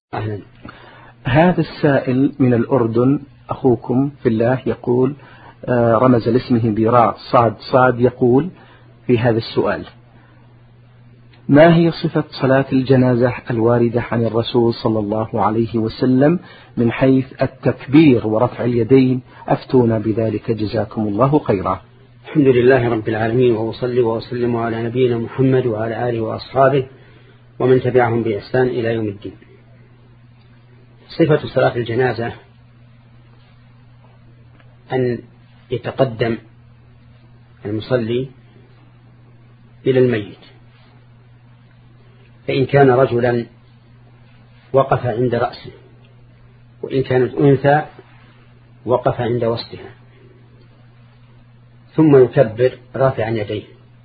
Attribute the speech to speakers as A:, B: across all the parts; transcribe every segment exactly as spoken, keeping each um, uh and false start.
A: أهلا.
B: هذا السائل من الأردن أخوكم في الله يقول، رمز لاسمه براء صاد صاد، يقول في هذا السؤال: ما هي صفة صلاة الجنازة الواردة عن الرسول صلى الله عليه وسلم من حيث التكبير ورفع اليدين؟ أفتونا بذلك جزاكم الله خيرا.
A: الحمد لله رب العالمين، وأصلي وأسلم على نبينا محمد وعلى آله وأصحابه ومن تبعهم بإحسان إلى يوم الدين. صفة صلاة الجنازة أن يتقدم المصلي إلى الميت، فإن كان رجلا وقف عند رأسه، وإن كانت أنثى وقف عند وسطها، ثم يكبر رافعا يديه،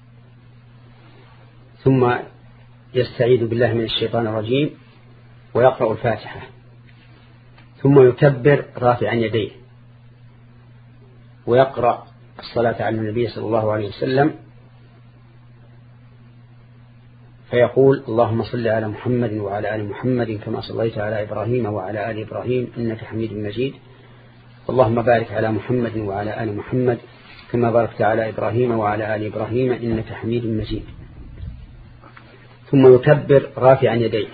A: ثم يستعيذ بالله من الشيطان الرجيم ويقرأ الفاتحة، ثم يكبر رافعا يديه ويقرأ الصلاة على النبي صلى الله عليه وسلم، فيقول: اللهم صل على محمد وعلى آل محمد كما صليت على إبراهيم وعلى آل إبراهيم إنك حميد مجيد، اللهم بارك على محمد وعلى آل محمد كما باركت على إبراهيم وعلى آل إبراهيم إنك حميد مجيد. ثم يكبر رافعا يديه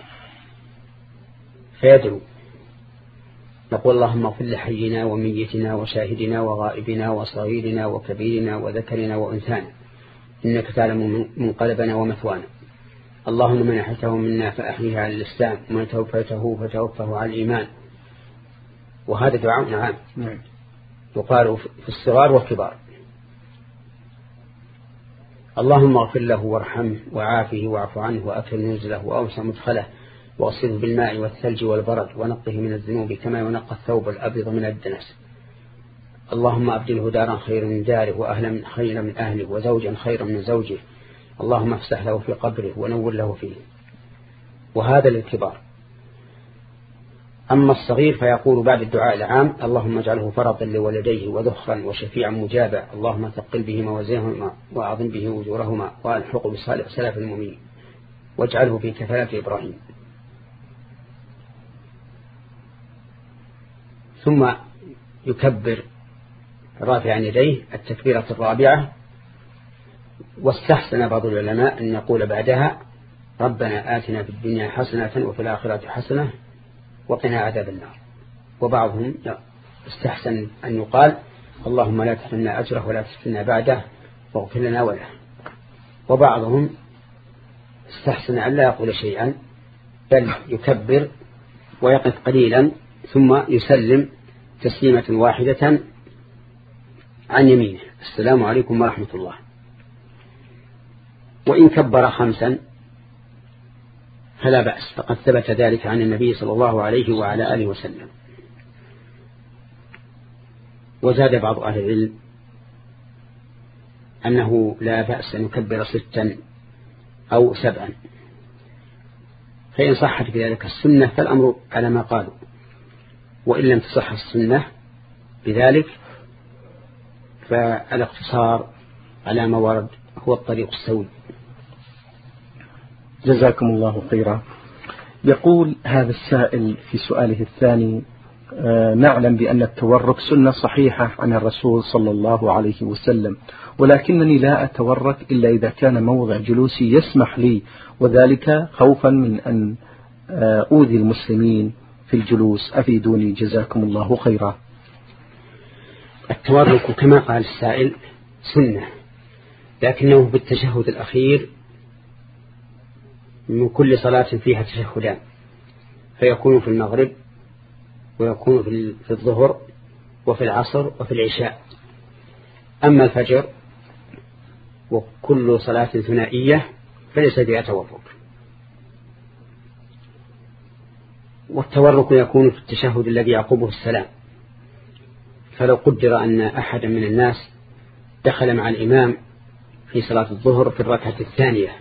A: فيدعو، نقول: اللهم اغفر لحينا وميتنا وشاهدنا وغائبنا وصغيرنا وكبيرنا وذكرنا وأنثانا إنك تعلم منقلبنا ومثوانا، اللهم من أحيته منا فأحيه على الإسلام ومن توفيته فتوفه على الإيمان. وهذا دعاء عام يقال في الصغار والكبار. اللهم اغفر له وارحمه وعافه واعف عنه وأكرم نزله وأوسع مدخله واغسله بالماء والثلج والبرد ونقه من الذنوب كما ينقى الثوب الأبيض من الدنس. اللهم أبدله دارا خيرا من داره وأهلا خيرا من أهله وزوجا خيرا من زوجه، اللهم افسح له في قبره ونور له فيه. وهذا للكبار. أما الصغير فيقول بعد الدعاء العام: اللهم اجعله فرطا لولديه وذخرا وشفيعا مجابا، اللهم ثقل به موازينهما وأعظم به أجورهما وألحقه بصالح سلف المؤمنين واجعله في كفالة إبراهيم. ثم يكبر رافعا يديه التكبيرة الرابعة. واستحسن بعض العلماء أن يقول بعدها: ربنا آتنا في الدنيا حسنة وفي الآخرة حسنة وقنا عذاب النار. وبعضهم استحسن أن يقال: اللهم لا تحرمنا أجره ولا تفتنا بعده واغفر لنا وله. وبعضهم استحسن أن لا يقول شيئا بل يكبر ويقف قليلا ثم يسلم تسليمة واحدة عن يمينه: السلام عليكم ورحمة الله. وإن كبر خمسا فلا بأس، فقد ثبت ذلك عن النبي صلى الله عليه وعلى آله وسلم. وزاد بعض أهل العلم أنه لا بأس أن يكبر ستا أو سبعا، فإن صحت بذلك السنة فالأمر على ما قالوا، وإن لم تصح السنة بذلك فالاقتصار على ما ورد هو الطريق السوي.
B: جزاكم الله خيرا. يقول هذا السائل في سؤاله الثاني: آه نعلم بأن التورك سنة صحيحة عن الرسول صلى الله عليه وسلم، ولكنني لا أتورك إلا إذا كان موضع جلوسي يسمح لي، وذلك خوفا من أن آه أوذي المسلمين في الجلوس، أفيدوني جزاكم الله خيرا.
A: التورك كما قال السائل سنة، لكنه بالتشهد الأخير من كل صلاة فيها تشهدان، فيكون في المغرب ويكون في الظهر وفي العصر وفي العشاء. أما الفجر وكل صلاة ثنائية فليس فيها تورك. والتورك يكون في التشهد الذي يعقبه السلام، فلو قدر أن أحدا من الناس دخل مع الإمام في صلاة الظهر في الركعة الثانية،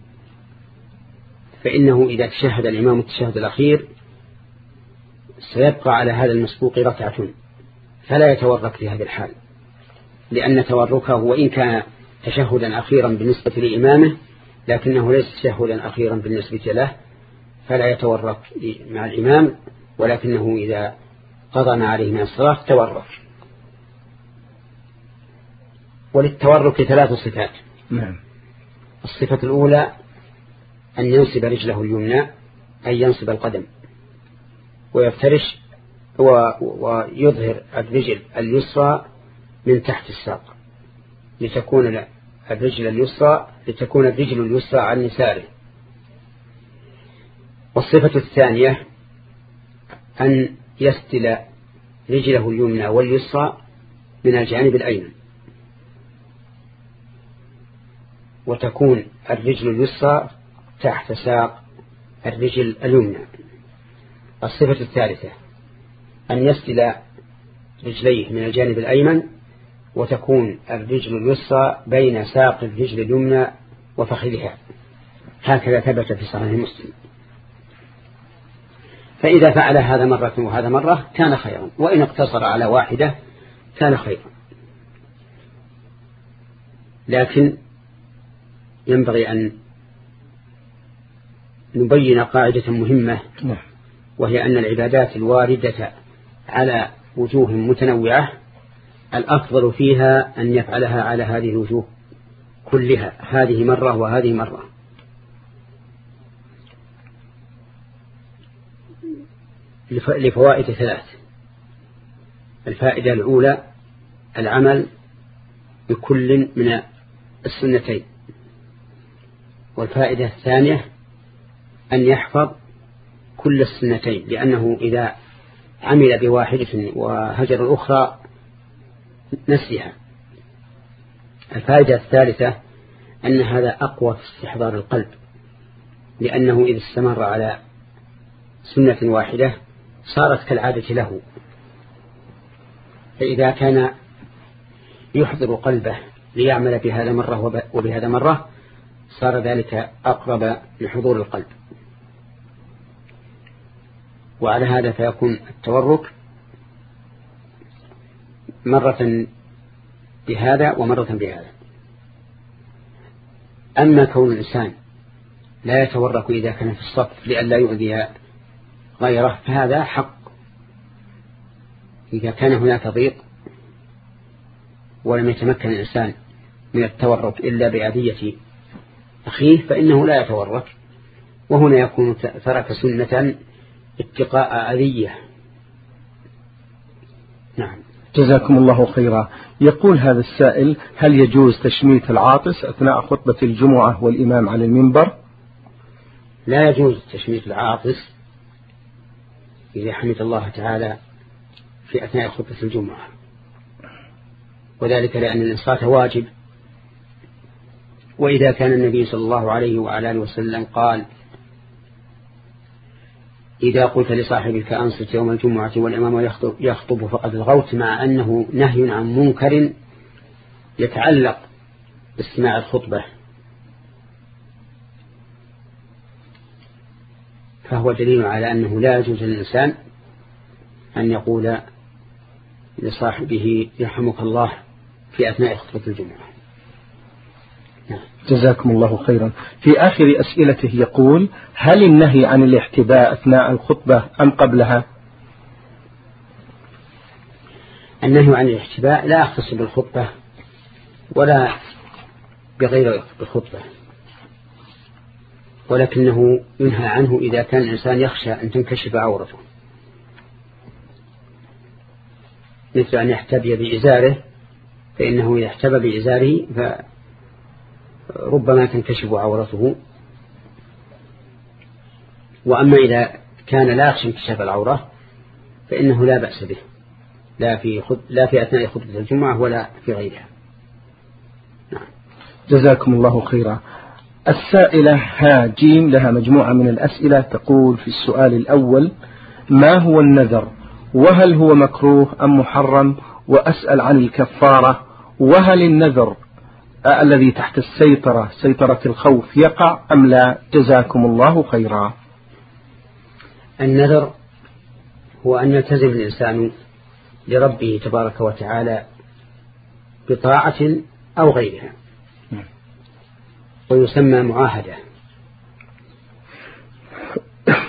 A: فإنه إذا تشهد الإمام التشهد الأخير سيبقى على هذا المسبوق ركعة، فلا يتورك في هذا الحال، لأن توركه وإن كان تشهدا أخيرا بالنسبة لإمامه لكنه ليس تشهدا أخيرا بالنسبة له، فلا يتورك مع الإمام، ولكنه إذا قضى ما عليه من الصلاة تورك. وللتورك ثلاث صفات.
B: نعم.
A: الصفة الأولى أن ينصب رجله اليمنى، أي ينصب القدم ويفترش ويظهر الرجل اليسرى من تحت الساق لتكون الرجل اليسرى لتكون الرجل اليسرى عن يساره. والصفة الثانية أن يستل رجله اليمنى واليسرى من الجانب الأيمن، وتكون الرجل اليسرى تحت ساق الرجل اليمنى. الصفة الثالثة أن يستل رجليه من الجانب الأيمن، وتكون الرجل اليسرى بين ساق الرجل اليمنى وفخذها، هكذا ثبت في صحيح مسلم. فإذا فعل هذا مرة وهذا مرة كان خيرا، وإن اقتصر على واحدة كان خيرا. لكن ينبغي أن نبين قاعدة مهمة، وهي أن العبادات الواردة على وجوه متنوعة الأفضل فيها أن يفعلها على هذه الوجوه كلها، هذه مرة وهذه مرة. لفوائد ثلاث. الفائدة الأولى العمل بكل من السنتين. والفائدة الثانية أن يحفظ كل السنتين، لأنه إذا عمل بواحدة وهجر الأخرى نسيها. الفائدة الثالثة أن هذا أقوى في استحضار القلب، لأنه إذا استمر على سنة واحدة صارت كالعادة له، فإذا كان يحضر قلبه ليعمل بهذا مرة وبهذا مرة صار ذلك أقرب لحضور القلب. وعلى هذا فيكون التورك مرة بهذا ومرة بهذا. أما كون الإنسان لا يتورك إذا كان في الصف لئلا يؤذي غيره فهذا حق. إذا كان هناك ضيق ولم يتمكن الإنسان من التورك إلا بأذية أخيه فإنه لا يتورك، وهنا يكون ترك سنة اتقاء أذية. نعم.
B: جزاكم الله خيرا. يقول هذا السائل: هل يجوز تشميت العاطس أثناء خطبة الجمعة والإمام على المنبر؟
A: لا يجوز تشميت العاطس إذا حمد الله تعالى في أثناء خطبة الجمعة، وذلك لأن الإنصات واجب. وإذا كان النبي صلى الله عليه وعلى آله وسلم قال: إذا قلت لصاحبك أنصت يوم الجمعة والإمام يخطب فقد لغوت، مع أنه نهي عن منكر يتعلق باستماع الخطبة، فهو دليل على أنه لا يجوز للإنسان أن يقول لصاحبه يرحمك الله في أثناء خطبة الجمعة.
B: جزاكم الله خيرا. في آخر أسئلته يقول: هل النهي عن الاحتباء أثناء الخطبة أم قبلها؟
A: النهي عن الاحتباء لا يختص بالخطبة ولا بغير الخطبة، ولكنه ينهى عنه إذا كان الإنسان يخشى أن تنكشف عورته، مثل أن يحتبي بإزاره، فإنه إذا احتبى بإزاره فربما تنكشف عورته. وأما إذا كان لا يخشى انكشاف العورة فإنه لا بأس به، لا في خد... لا في أثناء خطبة الجمعة ولا في غيرها. نعم.
B: جزاكم الله خيرا. السائلة ها جيم لها مجموعة من الأسئلة، تقول في السؤال الأول: ما هو النذر؟ وهل هو مكروه أم محرم؟ وأسأل عن الكفارة، وهل النذر الذي تحت السيطرة سيطرة الخوف يقع أم لا؟ جزاكم الله خيرا.
A: النذر هو أن يلتزم الإنسان لربه تبارك وتعالى بطاعة أو غيرها، ويسمى معاهدة.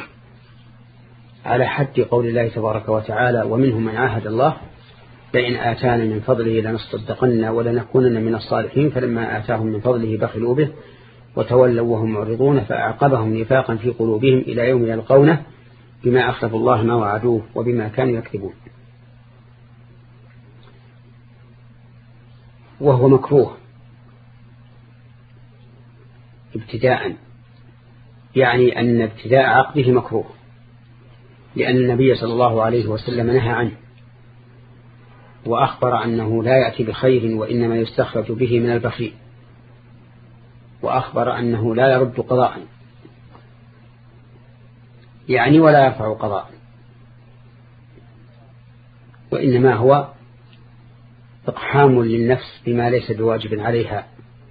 A: على حد قول الله تبارك وتعالى ومنهم من عاهد الله لئن آتانا من فضله لنصدقن ولنكونن من الصالحين فلما آتاهم من فضله بخلوا به وتولوا وهم معرضون فأعقبهم نفاقا في قلوبهم إلى يوم يلقونه بما أخلفوا الله ما وعدوه وبما كانوا يكذبون. وهو مكروه ابتداء، يعني أن ابتداء عقده مكروه، لأن النبي صلى الله عليه وسلم نهى عنه وأخبر أنه لا يأتي بخير وإنما يستخرج به من البخيل، وأخبر أنه لا يرد قضاء يعني ولا يرفع قضاء، وإنما هو إقحام للنفس بما ليس بواجب عليها.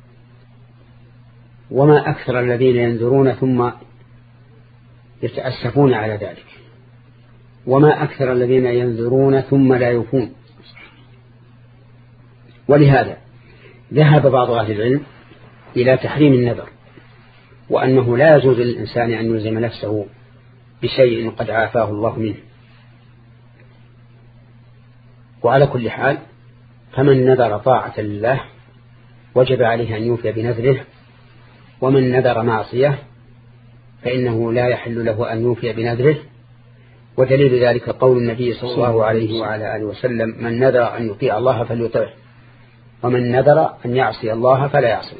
A: وما أكثر الذين ينذرون ثم يتأسفون على ذلك، وما أكثر الذين ينذرون ثم لا يوفون. ولهذا ذهب بعض أهل العلم إلى تحريم النذر، وأنه لا يجوز للإنسان أن يلزم نفسه بشيء قد عافاه الله منه. وعلى كل حال فمن نذر طاعة لله وجب عليه أن يوفي بنذره، ومن نذر معصية فإنه لا يحل له أن يوفي بنذره. ودليل ذلك قول النبي صلى الله عليه وعلى آله وسلم من نذر أن يطيع الله فليطيعه ومن نذر أن يعصي الله فلا يعصيه.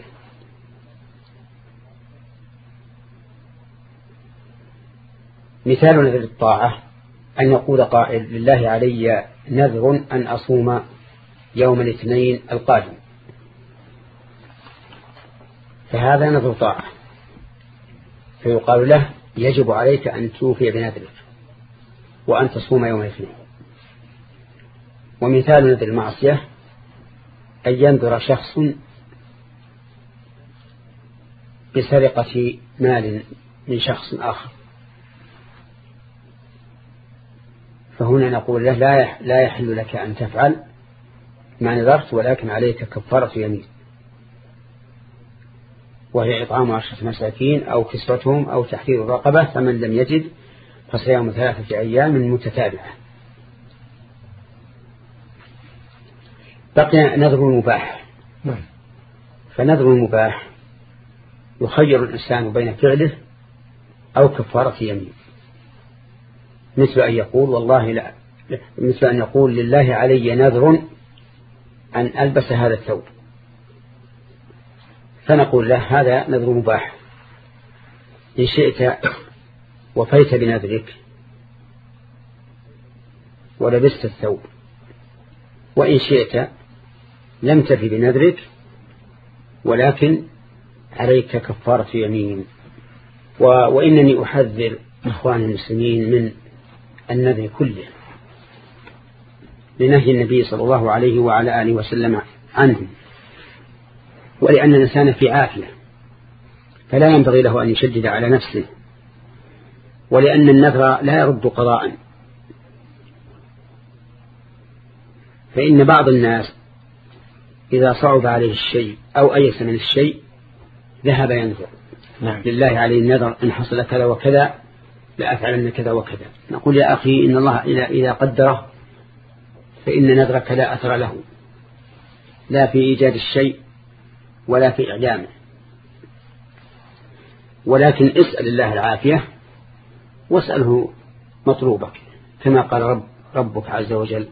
A: مثال نذر الطاعة أن يقول قائل لله علي نذر أن أصوم يوم الاثنين القادم، فهذا نذر طاعة، فيقال له يجب عليك أن توفي بنذرك وأن تصوم يوم الاثنين. ومثال نذر المعصية أن ينذر شخص بسرقة مال من شخص آخر، فهنا نقول له لا يحل لك أن تفعل ما نذرت، ولكن عليك كفارة يمين، وهي إطعام عشرة مساكين أو كسوتهم أو تحرير رقبة، فمن لم يجد فصيام ثلاثة أيام متتابعة. بقي نذر المباح. فنذر المباح يخير الإنسان بين فعله أو كفارة يمين، مثل أن يقول والله لا مثل أن يقول لله علي نذر أن ألبس هذا الثوب، فنقول له هذا نذر مباح، إن شئت وفيت بنذرك ولبست الثوب، وإن شئت لم تفي بنذرك ولكن عليك كفارة يمين. وإنني أحذر إخوان المسلمين من النذر كله لنهي النبي صلى الله عليه وعلى آله وسلم عنه، ولأن الإنسان في عافية فلا ينبغي له أن يشدد على نفسه، ولأن النذر لا يرد قضاء. فإن بعض الناس إذا صعب عليه الشيء أو أيس من الشيء ذهب ينذر نعم. لله عليه النذر إن حصل كذا وكذا لأفعلن كذا وكذا. نقول يا أخي إن الله إذا قدره فإن نذرك لا أثر له، لا في إيجاد الشيء ولا في إعدامه، ولكن اسأل الله العافية واسأله مطلوبك، كما قال رب ربك عز وجل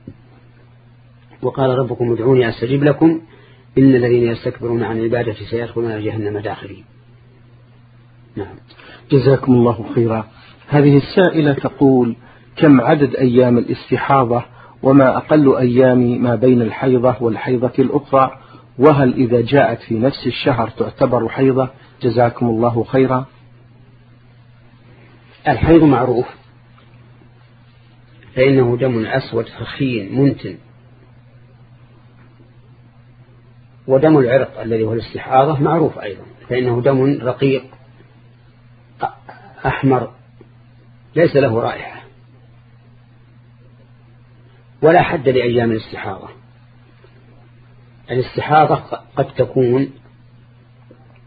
A: وقال ربكم ادعوني أستجب لكم إن الذين يستكبرون عن عبادتي سيدخلون جهنم داخلين. نعم.
B: جزاكم الله خيرا. هذه السائلة تقول كم عدد أيام الاستحاضة وما أقل أيام ما بين الحيضة والحيضة الأخرى، وهل إذا جاءت في نفس الشهر تعتبر حيضة؟ جزاكم الله خيرا.
A: الحيض معروف، فإنه دم أسود خخين منتن، ودم العرق الذي هو الاستحاضة معروف أيضا، فإنه دم رقيق أحمر ليس له رائحة، ولا حد لأيام الاستحاضة. الاستحاضة قد تكون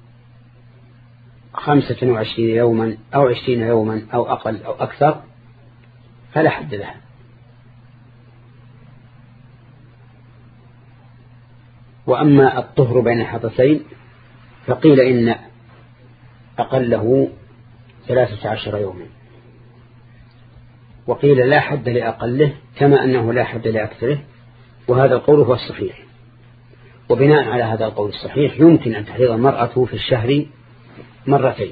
A: خمسة وعشرين يوما أو عشرين يوما أو أقل أو أكثر، فلا حد لها. وأما الطهر بين الحدثين فقيل إن أقله ثلاثة عشر يوما، وقيل لا حد لأقله كما أنه لا حد لأكثره، وهذا القول هو الصحيح. وبناء على هذا القول الصحيح يمكن أن تحيض المرأة في الشهر مرتين،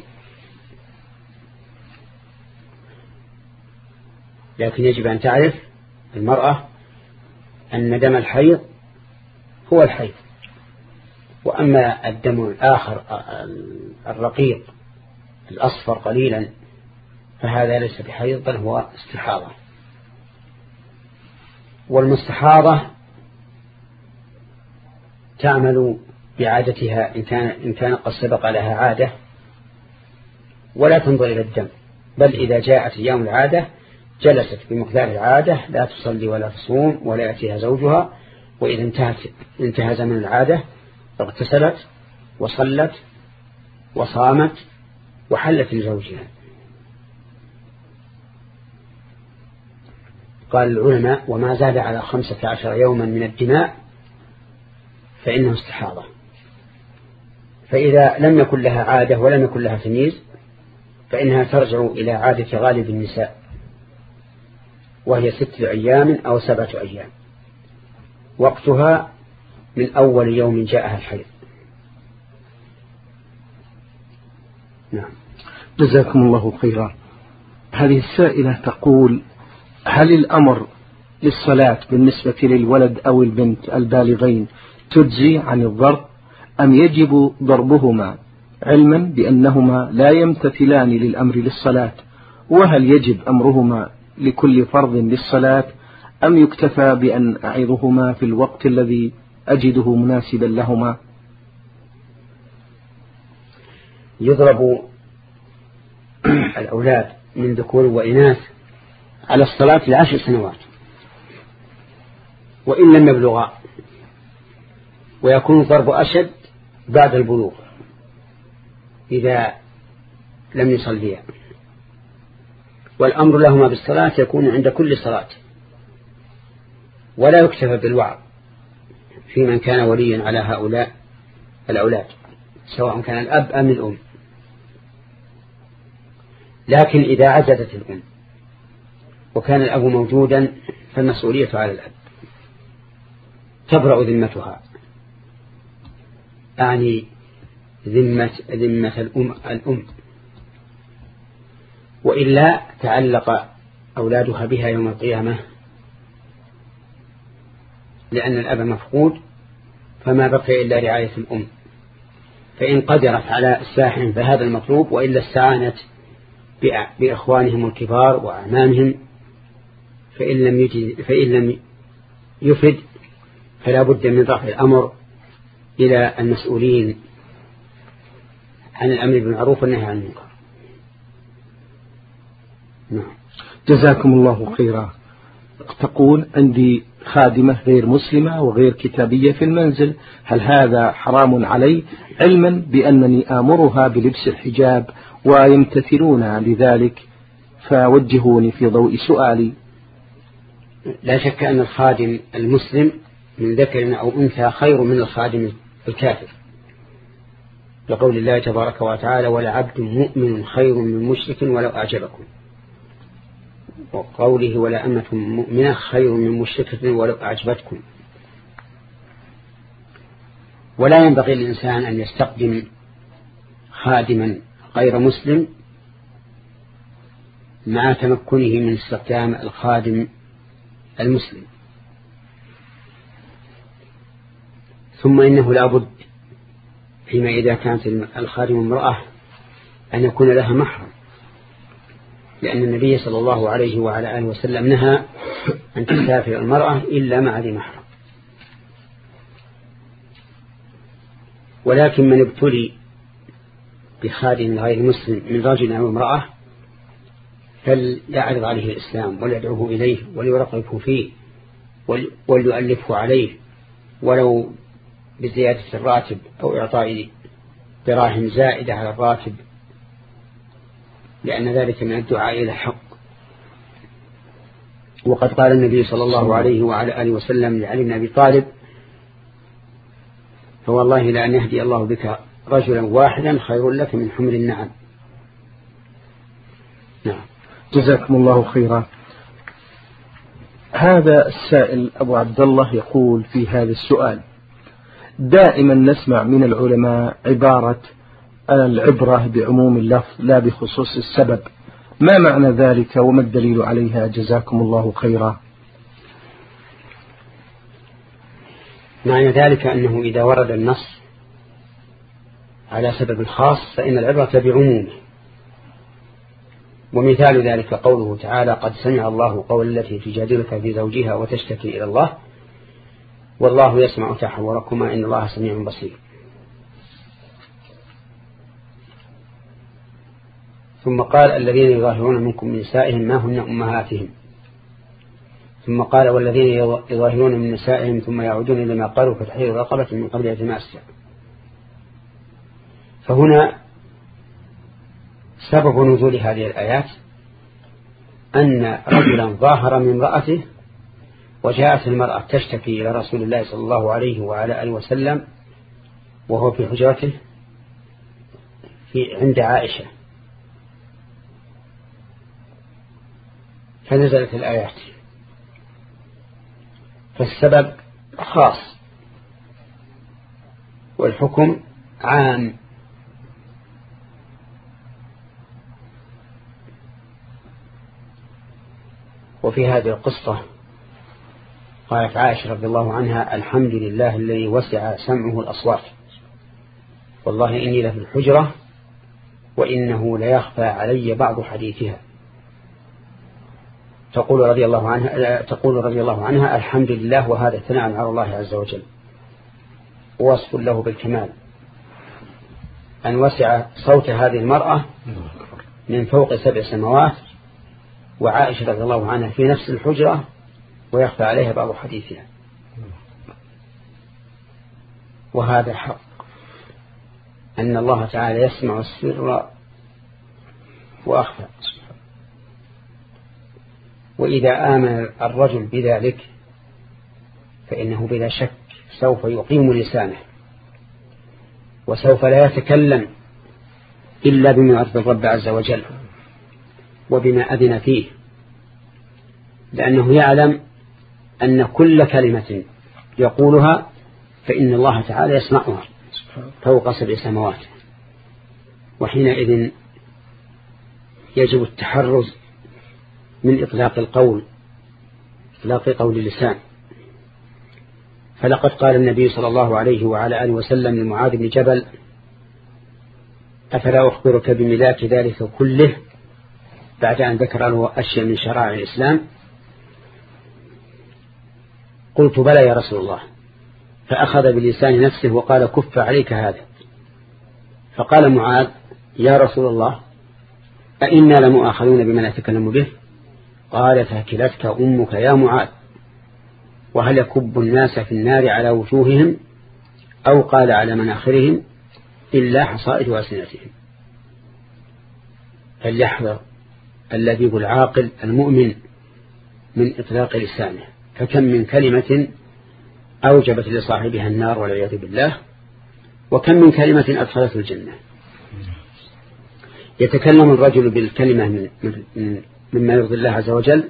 A: لكن يجب أن تعرف المرأة أن دم الحيض هو الحيض، وأما الدم الآخر الرقيق الأصفر قليلا فهذا ليس بحيض بل هو استحاضة. والمستحاضة تعمل بعادتها إن كان, إن كان قد سبق لها عادة، ولا تنظر إلى الدم، بل إذا جاءت أيام العادة جلست بمقدار العادة، لا تصلي ولا تصوم ولا يأتيها زوجها، وإذا انتهت انتهى زمن العادة اغتسلت وصلت وصامت وحلت لزوجها. قال العلماء: وما زاد على خمسة عشر يوما من الدماء فإنه استحاضة. فإذا لم يكن لها عادة ولم يكن لها تمييز فإنها ترجع إلى عادة غالب النساء، وهي ست أيام أو سبعة أيام، وقتها من أول يوم جاءها الحيض. نعم.
B: جزاكم الله خيرا. هذه السائلة تقول: هل الأمر للصلاة بالنسبة للولد أو البنت البالغين تجزي عن الضرب، أم يجب ضربهما علما بأنهما لا يمتثلان للأمر للصلاة؟ وهل يجب أمرهما لكل فرض للصلاة، أم يكتفى بأن أعظهما في الوقت الذي أجده مناسبا لهما؟
A: يضرب الأولاد من ذكور وإناث على الصلاة لعشر سنوات وإن لم يبلغا، ويكون الضرب أشد بعد البلوغ إذا لم يصليا، والأمر لهما بالصلاة يكون عند كل صلاة، ولا يكتفى بالوعظ في من كان وليا على هؤلاء الأولاد سواء كان الأب أم الأم. لكن إذا عجزت الأم وكان الأب موجودا فالمسؤولية على الأب، تبرأ ذمتها، أعني ذمة, ذمة الأم, الأم وإلا تعلق أولادها بها يوم القيامة، لأن الأب مفقود فما بقي إلا رعاية الأم، فإن قدرت على إصلاحهم فهذا المطلوب، وإلا استعانت بإخوانهم الكبار وأعمامهم، فإن لم, يجد فإن لم يفد فلا بد من رفع الأمر إلى المسؤولين عن الأمر بالمعروف والنهي عن المنكر. نعم.
B: جزاكم الله خيرا. تقول: عندي خادمة غير مسلمة وغير كتابية في المنزل، هل هذا حرام علي، علما بأنني آمرها بلبس الحجاب ويمتثلون لذلك، فوجهوني في ضوء سؤالي.
A: لا شك أن الخادم المسلم من ذكر أو أنثى خير من الخادم الكافر، لقول الله تبارك وتعالى: ولعبد مؤمن خير من مشرك ولو أعجبكم، وقوله: ولا أمة مؤمنة خير من مشركة ولو أعجبتكم. ولا ينبغي للإنسان أن يستقدم خادما غير مسلم مع تمكنه من استخدام الخادم المسلم. ثم إنه لا بد فيما إذا كانت الخادم امرأة أن يكون لها محرم، لأن النبي صلى الله عليه وعلى آله وسلم نهى أن تسافر المرأة إلا مع ذي محرم. ولكن من ابتلي بخادم غير مسلم من رجل أو امرأة فليعرض عليه الإسلام وليدعوه إليه وليرقبه فيه وليؤلفه عليه، ولو بزيادة الراتب أو إعطاء دراهم زائدة على الراتب، لأن ذلك من الدعاء إلى الحق. وقد قال النبي صلى الله عليه وعلى آله وسلم لعلي بن أبي طالب: فوالله لأن يهدي الله بك رجلا واحدا خير لك من حمر النعم.
B: نعم. جزاكم الله خيرا. هذا السائل أبو عبد الله يقول في هذا السؤال: دائما نسمع من العلماء عبارة العبرة بعموم اللفظ لا بخصوص السبب، ما معنى ذلك وما الدليل عليها؟ جزاكم الله خيرا.
A: معنى ذلك أنه إذا ورد النص على سبب خاص فإن العبرة بعمومه، ومثال ذلك قوله تعالى: قد سمع الله قول التي تجادلك في زوجها وتشتكي إلى الله والله يسمع تحوركما إن الله سميع بصير. ثم قال: الذين يظاهرون منكم من نسائهم ما هن أمهاتهم. ثم قال: والذين يظاهرون من نسائهم ثم يعودون لما قالوا فتحرير رقبة من قبل أن تماسا. فهنا سبب نزول هذه الآيات أن رجلا ظاهر من امرأته وجاءت المرأة تشتكي إلى رسول الله صلى الله عليه وعلى آله وسلم وهو في حجرته في عند عائشة، فنزلت الآيات. فالسبب خاص والحكم عام. وفي هذه القصة قالت عائشة رضي الله عنها: الحمد لله الذي وسع سمعه الأصوات، والله إني لفي الحجرة وإنه ليخفى علي بعض حديثها. تقول رضي الله عنها تقول رضي الله عنها: الحمد لله، وهذا ثناء على الله عز وجل ووصف له بالكمال، أن وسع صوت هذه المرأة من فوق سبع سماوات، وعائشة رضي الله عنها في نفس الحجرة ويخفى عليها بعض حديثها. وهذا حق، أن الله تعالى يسمع السر وأخفى. وإذا آمن الرجل بذلك فإنه بلا شك سوف يقيم لسانه، وسوف لا يتكلم إلا بما يرضي الرب عز وجل وبما أذن فيه، لأنه يعلم أن كل كلمة يقولها فإن الله تعالى يسمعها فوق سبع سماوات. وحينئذ يجب التحرز من إطلاق القول، إطلاق قول اللسان. فلقد قال النبي صلى الله عليه وعلى آله وسلم لمعاذ بن جبل: أفلا أخبرك بملاك ذلك كله، بعد أن ذكر له أشياء من شرائع الإسلام. قلت: بلى يا رسول الله. فأخذ بلسان نفسه وقال: كف عليك هذا. فقال معاذ: يا رسول الله، أئنا لمؤاخذون بما نتكلم به؟ قال: فكلتك أمك يا معاذ، وهل يكب الناس في النار على وجوههم أو قال على مناخرهم إلا حصائد ألسنتهم. فليحذر اللبيب العاقل المؤمن من إطلاق لسانه، فكم من كلمة أوجبت لصاحبها النار والعياذ بالله، وكم من كلمة أدخلت الجنة. يتكلم الرجل بالكلمة من من مما يرضي الله عز وجل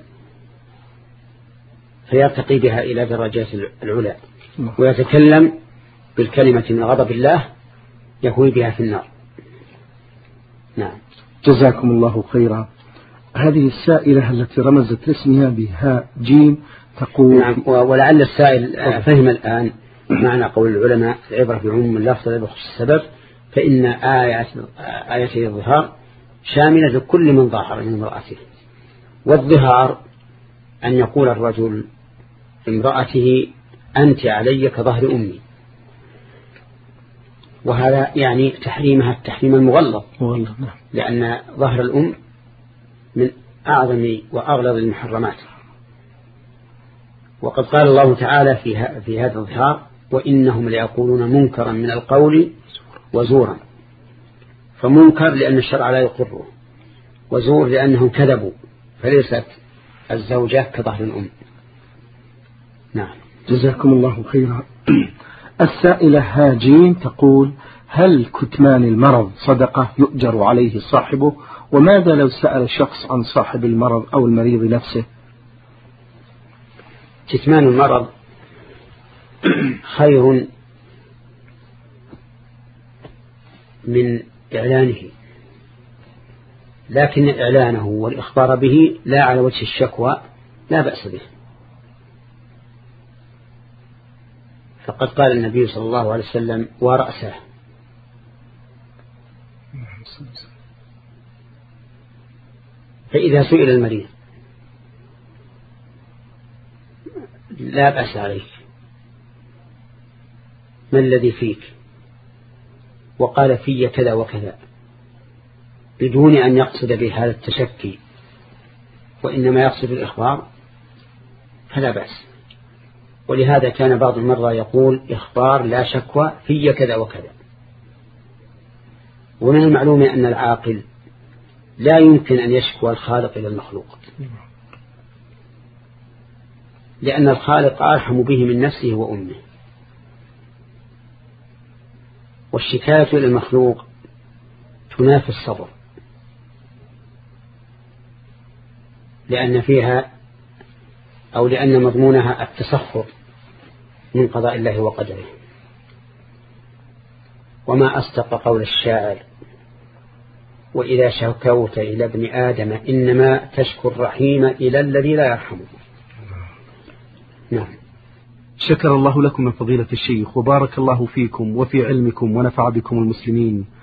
A: فيرتقي بها إلى درجات العلا، ويتكلم بالكلمة من غضب الله يهوي بها في النار. نعم.
B: جزاكم الله خيرا. هذه السائلة التي رمزت لاسمها بهاء جيم تقول:
A: نعم. ولعل السائل فهم الآن معنى قول العلماء: العبرة بعموم اللفظ لا بخصوص السبب، فإن آية آية الظهار شاملة لكل من ظاهر من امرأته. والظهار أن يقول الرجل امرأته: أنت علي كظهر أمي، وهذا يعني تحريمها التحريم المغلظ، لأن ظهر الأم من أعظم وأغلظ المحرمات. وقد قال الله تعالى في في هذا الظهار: وإنهم ليقولون منكرا من القول وزورا. فمنكر لأن الشرع لا يقره، وزور لأنهم كذبوا، فليست الزوجة كظهر الأم. نعم.
B: جزاكم الله خيرا. السائلة هاجين تقول: هل كتمان المرض صدقة يؤجر عليه صاحبه؟ وماذا لو سأل شخص عن صاحب المرض أو المريض نفسه؟
A: كتمان المرض خير من إعلانه، لكن إعلانه والإخبار به لا على وجه الشكوى لا بأس به. فقد قال النبي صلى الله عليه وسلم: ورأسه. فإذا سئل المريض لا بأس عليك، ما الذي فيك؟ وقال: في كذا وكذا، بدون أن يقصد به هذا التشكي وإنما يقصد الإخبار، فلا بأس. ولهذا كان بعض المرضى يقول: إخبار لا شكوى، في كذا وكذا. ومن المعلوم أن العاقل لا يمكن أن يشكوى الخالق إلى المخلوق، لأن الخالق أرحم به من نفسه وأمه، والشكاية إلى المخلوق تنافي الصبر، لأن فيها أو لأن مضمونها التسخط من قضاء الله وقدره. وما أصدق قول الشاعر: وإذا شكوت إلى ابن آدم إنما تشكو الرحيم إلى الذي لا يرحمه. نعم.
B: شكر الله لكم من فضيلة الشيخ، وبارك الله فيكم وفي علمكم ونفع بكم المسلمين.